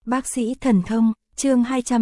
Bác sĩ thần thông, chương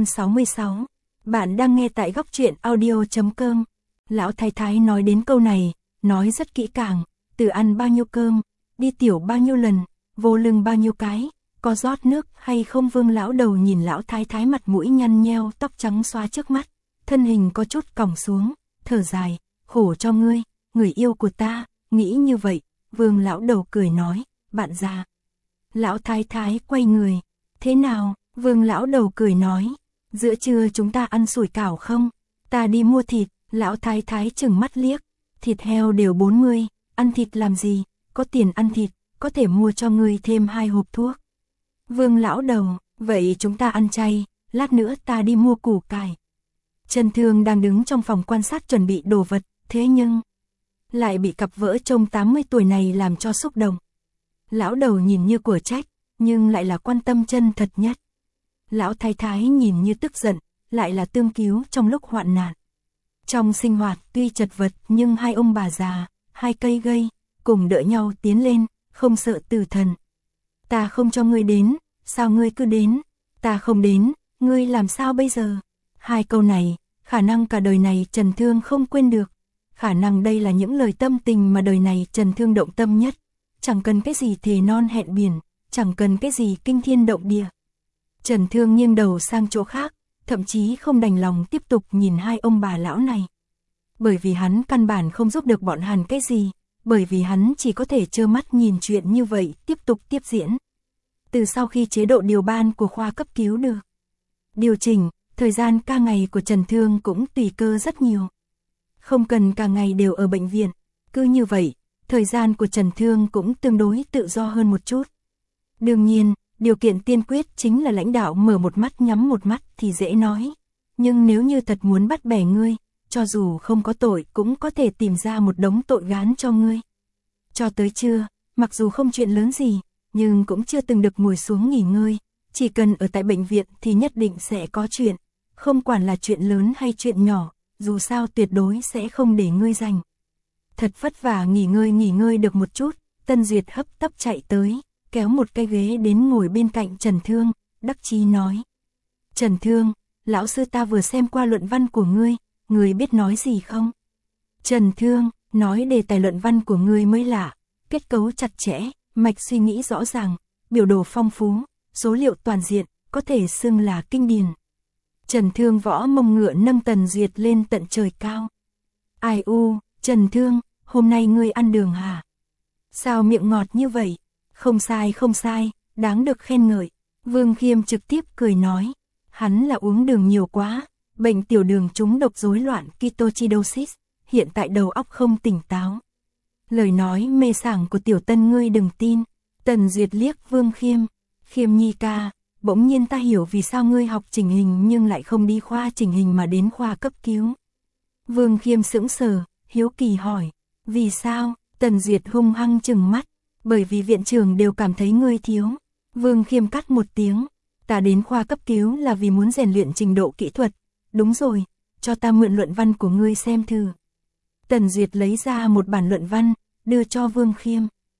266. Bạn đang nghe tại góc truyện audio.com. Lão thái thái nói đến câu này, nói rất kỹ càng, từ ăn bao nhiêu cơm, đi tiểu bao nhiêu lần, vô lưng bao nhiêu cái, có rót nước hay không. Vương lão đầu nhìn lão thái thái mặt mũi nhăn nheo, tóc trắng xóa trước mắt, thân hình có chút còng xuống, thở dài, khổ cho ngươi, người yêu của ta, nghĩ như vậy. Vương lão đầu cười nói, bạn già. Lão thái thái quay người, thế nào? Vương lão đầu cười nói, giữa trưa chúng ta ăn sủi cảo không? Ta đi mua thịt. Lão thái thái chừng mắt liếc, thịt heo đều 40, ăn thịt làm gì? Có tiền ăn thịt, có thể mua cho ngươi thêm 2 hộp thuốc. Vương lão đầu, vậy chúng ta ăn chay, lát nữa ta đi mua củ cải. Trần Thương đang đứng trong phòng quan sát chuẩn bị đồ vật, thế nhưng lại bị cặp vợ chồng 80 tuổi này làm cho xúc động. Lão đầu nhìn như của trách, nhưng lại là quan tâm chân thật nhất. Lão thái thái nhìn như tức giận, lại là tương cứu trong lúc hoạn nạn. Trong sinh hoạt tuy chật vật nhưng hai ông bà già, hai cây gây, cùng đỡ nhau tiến lên, không sợ tử thần. Ta không cho ngươi đến, sao ngươi cứ đến? Ta không đến, ngươi làm sao bây giờ? Hai câu này, khả năng cả đời này Trần Thương không quên được. Khả năng đây là những lời tâm tình mà đời này Trần Thương động tâm nhất. Chẳng cần cái gì thề non hẹn biển, chẳng cần cái gì kinh thiên động địa. Trần Thương nghiêng đầu sang chỗ khác, thậm chí không đành lòng tiếp tục nhìn hai ông bà lão này. Bởi vì hắn căn bản không giúp được bọn hắn cái gì, bởi vì hắn chỉ có thể trơ mắt nhìn chuyện như vậy tiếp tục tiếp diễn. Từ sau khi chế độ điều ban của khoa cấp cứu được điều chỉnh, thời gian ca ngày của Trần Thương cũng tùy cơ rất nhiều. Không cần cả ngày đều ở bệnh viện, cứ như vậy, thời gian của Trần Thương cũng tương đối tự do hơn một chút. Đương nhiên, điều kiện tiên quyết chính là lãnh đạo mở một mắt nhắm một mắt thì dễ nói. Nhưng nếu như thật muốn bắt bẻ ngươi, cho dù không có tội cũng có thể tìm ra một đống tội gán cho ngươi. Cho tới trưa, mặc dù không chuyện lớn gì, nhưng cũng chưa từng được ngồi xuống nghỉ ngơi. Chỉ cần ở tại bệnh viện thì nhất định sẽ có chuyện. Không quản là chuyện lớn hay chuyện nhỏ, dù sao tuyệt đối sẽ không để ngươi rảnh. Thật vất vả nghỉ ngơi được một chút, Tân Duyệt hấp tấp chạy tới, kéo một cái ghế đến ngồi bên cạnh Trần Thương, đắc chí nói. Trần Thương, lão sư ta vừa xem qua luận văn của ngươi biết nói gì không? Trần Thương, nói đề tài luận văn của ngươi mới lạ, kết cấu chặt chẽ, mạch suy nghĩ rõ ràng, biểu đồ phong phú, số liệu toàn diện, có thể xưng là kinh điển. Trần Thương võ mông ngựa nâng Tần Duyệt lên tận trời cao. Ai u, Trần Thương, hôm nay ngươi ăn đường hả? Sao miệng ngọt như vậy? Không sai, đáng được khen ngợi. Vương Khiêm trực tiếp cười nói, hắn là uống đường nhiều quá, bệnh tiểu đường trúng độc rối loạn ketoacidosis, hiện tại đầu óc không tỉnh táo. Lời nói mê sảng của tiểu Tân ngươi đừng tin. Tần Duyệt liếc Vương Khiêm, Khiêm nhi ca, bỗng nhiên ta hiểu vì sao ngươi học chỉnh hình nhưng lại không đi khoa chỉnh hình mà đến khoa cấp cứu. Vương Khiêm sững sờ, hiếu kỳ hỏi, vì sao? Tần Duyệt hung hăng trừng mắt, bởi vì viện trưởng đều cảm thấy ngươi thiếu. Vương Khiêm cắt một tiếng, ta đến khoa cấp cứu là vì muốn rèn luyện trình độ kỹ thuật. Đúng rồi, cho ta mượn luận văn của ngươi xem thử. Tần Duyệt lấy ra một bản luận văn, đưa cho Vương Khiêm.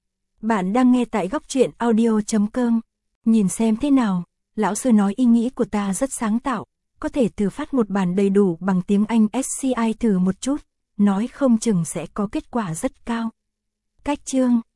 Bạn đang nghe tại góc truyện audio.com. Nhìn xem thế nào, lão sư nói ý nghĩ của ta rất sáng tạo, có thể thử phát một bản đầy đủ bằng tiếng Anh SCI thử một chút, nói không chừng sẽ có kết quả rất cao. Cách chương